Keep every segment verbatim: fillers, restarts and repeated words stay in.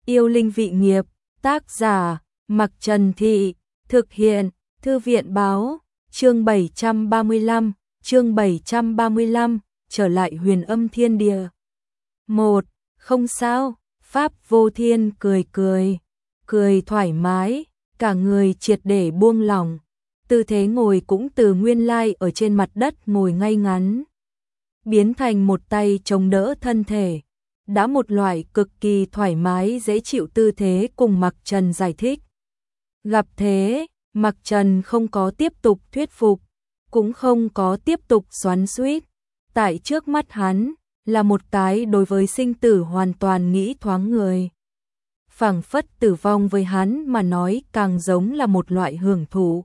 Yêu linh vị nghiệp, tác giả, Mặc Trần Thị, thực hiện, Thư viện báo, chương bảy trăm ba mươi lăm, chương bảy trăm ba mươi lăm, trở lại huyền âm thiên địa. Một, không sao, Pháp Vô Thiên cười cười, cười thoải mái, cả người triệt để buông lỏng. Tư thế ngồi cũng từ nguyên lai ở trên mặt đất ngồi ngay ngắn, biến thành một tay chống đỡ thân thể. Đã một loại cực kỳ thoải mái dễ chịu tư thế cùng Mặc Trần giải thích. Gặp thế, Mặc Trần không có tiếp tục thuyết phục, cũng không có tiếp tục xoắn xuýt. Tại trước mắt hắn, là một cái đối với sinh tử hoàn toàn nghĩ thoáng người. Phảng phất tử vong với hắn mà nói càng giống là một loại hưởng thụ,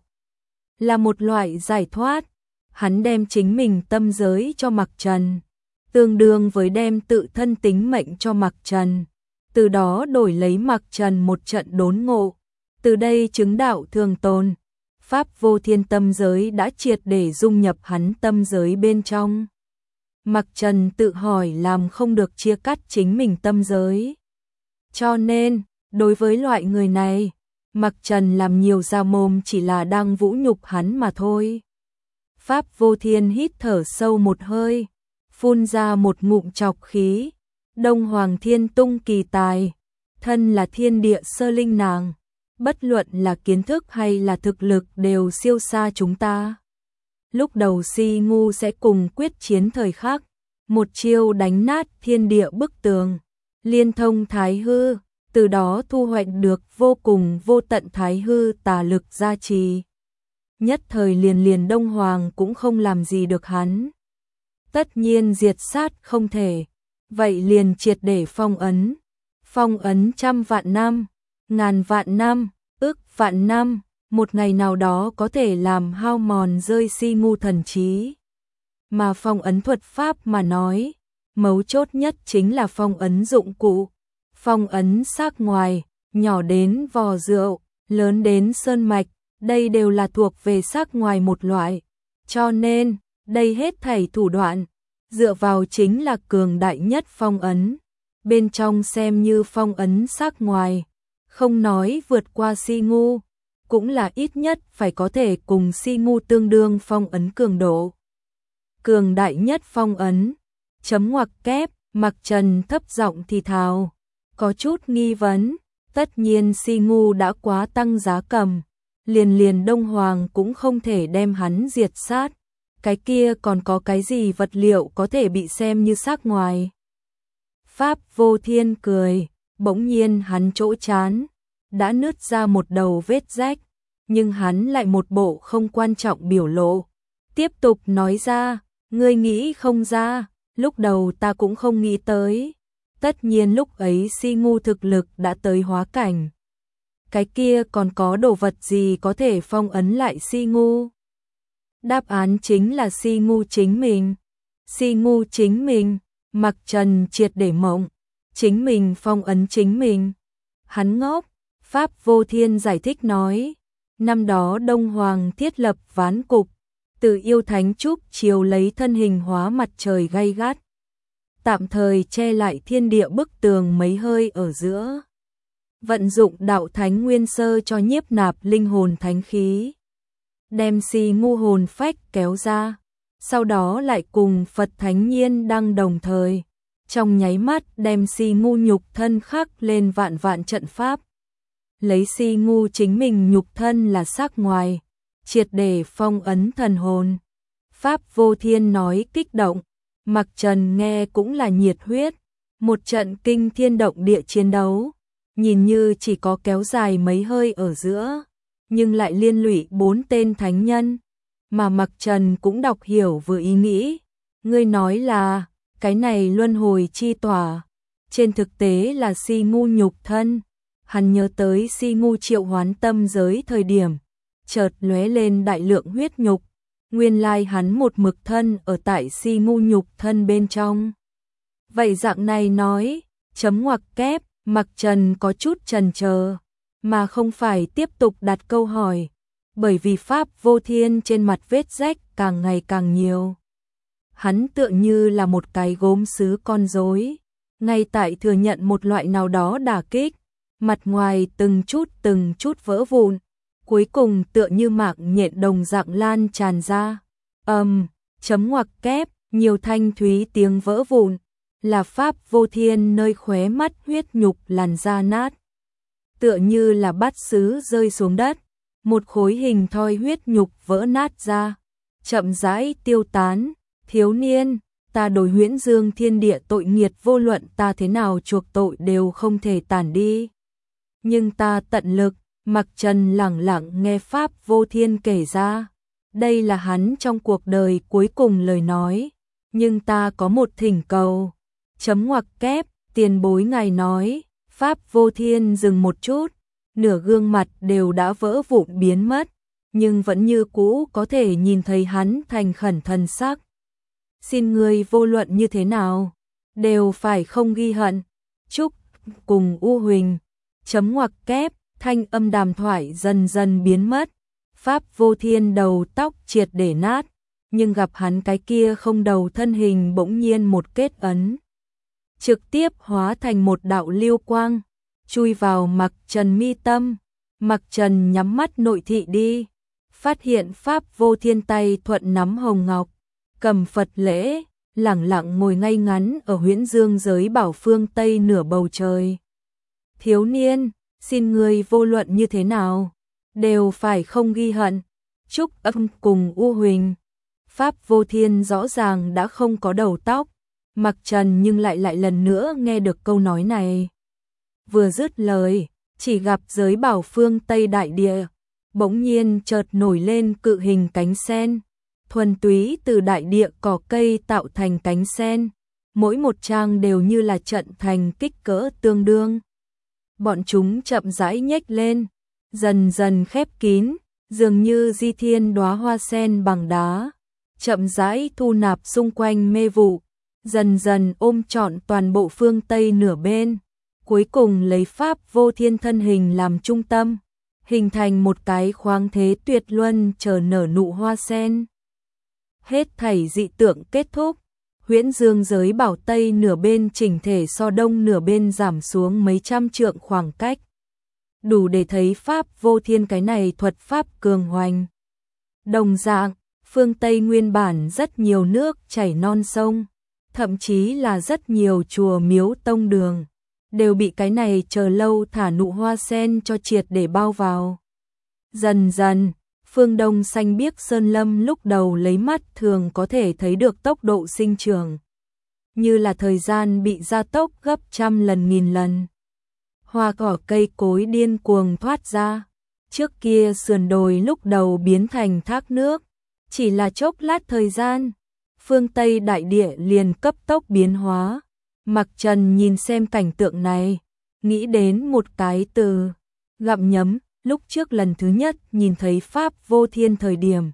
là một loại giải thoát. Hắn đem chính mình tâm giới cho Mặc Trần, tương đương với đem tự thân tính mệnh cho Mặc Trần, từ đó đổi lấy Mặc Trần một trận đốn ngộ, từ đây chứng đạo thường tồn. Pháp Vô Thiên tâm giới đã triệt để dung nhập hắn tâm giới bên trong. Mặc Trần tự hỏi làm không được chia cắt chính mình tâm giới. Cho nên, đối với loại người này, Mặc Trần làm nhiều ra mồm chỉ là đang vũ nhục hắn mà thôi. Pháp Vô Thiên hít thở sâu một hơi, phun ra một ngụm trọc khí. Đông Hoàng Thiên Tung kỳ tài, thân là thiên địa sơ linh nàng, bất luận là kiến thức hay là thực lực đều siêu xa chúng ta. Lúc đầu Si Ngu sẽ cùng quyết chiến thời khắc, một chiêu đánh nát thiên địa bức tường, liên thông thái hư, từ đó thu hoạch được vô cùng vô tận thái hư tà lực gia trì. Nhất thời liền liền Đông Hoàng cũng không làm gì được hắn. Tất nhiên diệt sát không thể, vậy liền triệt để phong ấn. Phong ấn trăm vạn năm, ngàn vạn năm, ức vạn năm, một ngày nào đó có thể làm hao mòn rơi Si Ngu thần trí. Mà phong ấn thuật pháp mà nói, mấu chốt nhất chính là phong ấn dụng cụ. Phong ấn xác ngoài, nhỏ đến vò rượu, lớn đến sơn mạch, đây đều là thuộc về xác ngoài một loại. Cho nên, đây hết thảy thủ đoạn, dựa vào chính là cường đại nhất phong ấn. Bên trong xem như phong ấn xác ngoài, không nói vượt qua Si Ngu, cũng là ít nhất phải có thể cùng Si Ngu tương đương phong ấn cường độ. Cường đại nhất phong ấn, chấm ngoặc kép, Mặc Trần thấp giọng thì thào, có chút nghi vấn. Tất nhiên Si Ngu đã quá tăng giá cầm, liền liền Đông Hoàng cũng không thể đem hắn diệt sát. Cái kia còn có cái gì vật liệu có thể bị xem như xác ngoài? Pháp Vô Thiên cười, bỗng nhiên hắn chỗ chán đã nứt ra một đầu vết rách, nhưng hắn lại một bộ không quan trọng biểu lộ, tiếp tục nói ra, ngươi nghĩ không ra, lúc đầu ta cũng không nghĩ tới. Tất nhiên lúc ấy Si Ngu thực lực đã tới hóa cảnh. Cái kia còn có đồ vật gì có thể phong ấn lại Si Ngu? Đáp án chính là Si Ngu chính mình. Si Ngu chính mình, Mặc Trần triệt để mộng, chính mình phong ấn chính mình. Hắn ngốc. Pháp Vô Thiên giải thích nói, năm đó Đông Hoàng thiết lập ván cục, từ yêu thánh trúc chiều lấy thân hình hóa mặt trời gay gắt, tạm thời che lại thiên địa bức tường mấy hơi ở giữa. Vận dụng đạo thánh nguyên sơ cho nhiếp nạp linh hồn thánh khí, đem Si Ngu hồn phách kéo ra, sau đó lại cùng Phật Thánh Nhiên đăng đồng thời, trong nháy mắt đem Si Ngu nhục thân khắc lên vạn vạn trận pháp. Lấy Si Ngu chính mình nhục thân là xác ngoài, triệt để phong ấn thần hồn. Pháp Vô Thiên nói kích động, Mặc Trần nghe cũng là nhiệt huyết. Một trận kinh thiên động địa chiến đấu, nhìn như chỉ có kéo dài mấy hơi ở giữa, nhưng lại liên lụy bốn tên thánh nhân. Mà Mặc Trần cũng đọc hiểu vừa ý nghĩ, ngươi nói là, cái này luân hồi chi tỏa, trên thực tế là Si Ngu nhục thân. Hắn nhớ tới Si Ngu triệu hoán tâm giới thời điểm, chợt lóe lên đại lượng huyết nhục, nguyên lai hắn một mực thân ở tại Si Ngu nhục thân bên trong. Vậy dạng này nói, chấm ngoặc kép, Mặc Trần có chút chần chờ, mà không phải tiếp tục đặt câu hỏi, bởi vì Pháp Vô Thiên trên mặt vết rách càng ngày càng nhiều. Hắn tựa như là một cái gốm sứ con rối, ngay tại thừa nhận một loại nào đó đả kích, mặt ngoài từng chút từng chút vỡ vụn, cuối cùng tựa như mạng nhện đồng dạng lan tràn ra. Ầm, um, chấm ngoặc kép, nhiều thanh thúy tiếng vỡ vụn, là Pháp Vô Thiên nơi khóe mắt huyết nhục làn da nát. Tựa như là bát sứ rơi xuống đất, một khối hình thoi huyết nhục vỡ nát ra, chậm rãi tiêu tán. Thiếu niên, ta đối Huyễn Dương Thiên Địa tội nghiệt vô luận ta thế nào chuộc tội đều không thể tản đi. Nhưng ta tận lực, Mặc Trần lẳng lặng nghe Pháp Vô Thiên kể ra. Đây là hắn trong cuộc đời cuối cùng lời nói. Nhưng ta có một thỉnh cầu. Chấm ngoặc kép, tiền bối ngài nói. Pháp Vô Thiên dừng một chút, nửa gương mặt đều đã vỡ vụn biến mất, nhưng vẫn như cũ có thể nhìn thấy hắn thành khẩn thần sắc. Xin ngươi vô luận như thế nào, đều phải không ghi hận. Chúc cùng U Huỳnh. Chấm ngoặc kép, thanh âm đàm thoại dần dần biến mất. Pháp Vô Thiên đầu tóc triệt để nát, nhưng gặp hắn cái kia không đầu thân hình bỗng nhiên một kết ấn, trực tiếp hóa thành một đạo lưu quang, chui vào Mặc Trần mi tâm. Mặc Trần nhắm mắt nội thị đi, phát hiện Pháp Vô Thiên tay thuận nắm hồng ngọc, cầm Phật lễ, lẳng lặng ngồi ngay ngắn ở Huyễn Dương giới bảo phương Tây nửa bầu trời. Thiếu niên, xin ngươi vô luận như thế nào, đều phải không ghi hận. Chúc âm cùng U Huỳnh. Pháp Vô Thiên rõ ràng đã không có đầu tóc, Mặc Trần nhưng lại lại lần nữa nghe được câu nói này. Vừa dứt lời, chỉ gặp giới bảo phương Tây đại địa, bỗng nhiên chợt nổi lên cự hình cánh sen, thuần túy từ đại địa cỏ cây tạo thành cánh sen, mỗi một trang đều như là trận thành kích cỡ tương đương. Bọn chúng chậm rãi nhếch lên, dần dần khép kín, dường như di thiên đóa hoa sen bằng đá, chậm rãi thu nạp xung quanh mê vụ, dần dần ôm trọn toàn bộ phương Tây nửa bên, cuối cùng lấy Pháp Vô Thiên thân hình làm trung tâm, hình thành một cái khoáng thế tuyệt luân chờ nở nụ hoa sen. Hết thảy dị tượng kết thúc, Huyễn Dương giới bảo Tây nửa bên chỉnh thể so đông nửa bên giảm xuống mấy trăm trượng khoảng cách, đủ để thấy Pháp Vô Thiên cái này thuật pháp cường hoành. Đồng dạng, phương Tây nguyên bản rất nhiều nước chảy non sông, thậm chí là rất nhiều chùa miếu tông đường, đều bị cái này chờ lâu thả nụ hoa sen cho triệt để bao vào. Dần dần, phương Đông xanh biếc sơn lâm lúc đầu lấy mắt thường có thể thấy được tốc độ sinh trưởng, như là thời gian bị gia tốc gấp trăm lần nghìn lần. Hoa cỏ cây cối điên cuồng thoát ra, trước kia sườn đồi lúc đầu biến thành thác nước, chỉ là chốc lát thời gian, phương Tây đại địa liền cấp tốc biến hóa. Mặc Trần nhìn xem cảnh tượng này, nghĩ đến một cái từ, gặm nhấm. Lúc trước lần thứ nhất nhìn thấy Pháp Vô Thiên thời điểm,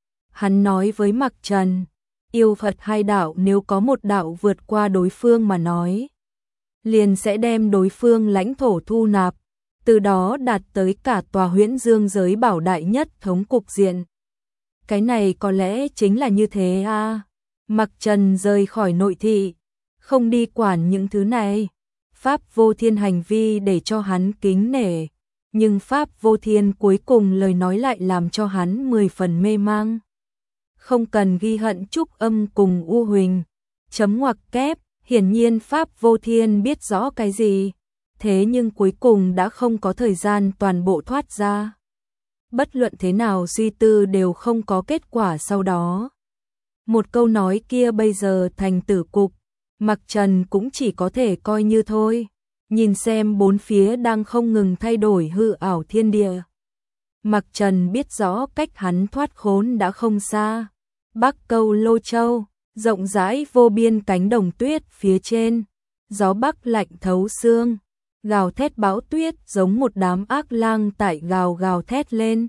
hắn nói với Mặc Trần, yêu Phật hai đạo nếu có một đạo vượt qua đối phương mà nói, liền sẽ đem đối phương lãnh thổ thu nạp, từ đó đạt tới cả tòa Huyễn Dương giới bảo đại nhất thống cục diện. Cái này có lẽ chính là như thế a. À. Mặc Trần rời khỏi nội thị, không đi quản những thứ này. Pháp Vô Thiên hành vi để cho hắn kính nể, nhưng Pháp Vô Thiên cuối cùng lời nói lại làm cho hắn mười phần mê mang. Không cần ghi hận Trúc Âm cùng U Huỳnh. Chấm ngoặc kép, hiển nhiên Pháp Vô Thiên biết rõ cái gì, thế nhưng cuối cùng đã không có thời gian toàn bộ thoát ra. Bất luận thế nào suy tư đều không có kết quả sau đó. Một câu nói kia bây giờ thành tử cục, Mặc Trần cũng chỉ có thể coi như thôi. Nhìn xem bốn phía đang không ngừng thay đổi hư ảo thiên địa, Mặc Trần biết rõ cách hắn thoát khốn đã không xa. Bắc Câu Lô Châu, rộng rãi vô biên cánh đồng tuyết phía trên, gió bắc lạnh thấu xương, gào thét bão tuyết giống một đám ác lang tại gào gào thét lên,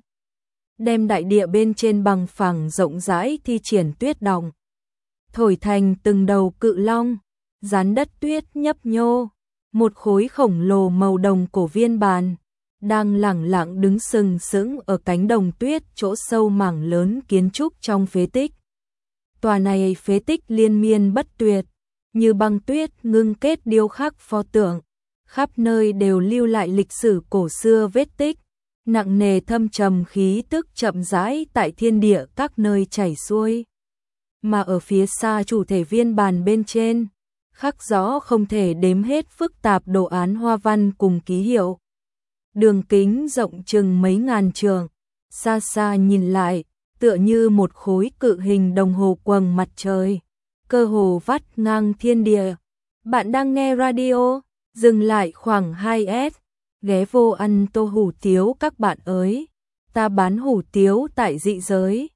đem đại địa bên trên bằng phẳng rộng rãi thi triển tuyết động, thổi thành từng đầu cự long, dán đất tuyết nhấp nhô. Một khối khổng lồ màu đồng cổ viên bàn, đang lẳng lặng đứng sừng sững ở cánh đồng tuyết chỗ sâu mảng lớn kiến trúc trong phế tích. Tòa này phế tích liên miên bất tuyệt, như băng tuyết ngưng kết điêu khắc pho tượng, khắp nơi đều lưu lại lịch sử cổ xưa vết tích, nặng nề thâm trầm khí tức chậm rãi tại thiên địa các nơi chảy xuôi. Mà ở phía xa chủ thể viên bàn bên trên, khắc rõ không thể đếm hết phức tạp đồ án hoa văn cùng ký hiệu. Đường kính rộng chừng mấy ngàn trượng, xa xa nhìn lại, tựa như một khối cự hình đồng hồ quầng mặt trời, cơ hồ vắt ngang thiên địa. Bạn đang nghe radio, dừng lại khoảng hai S, ghé vô ăn tô hủ tiếu các bạn ơi. Ta bán hủ tiếu tại dị giới.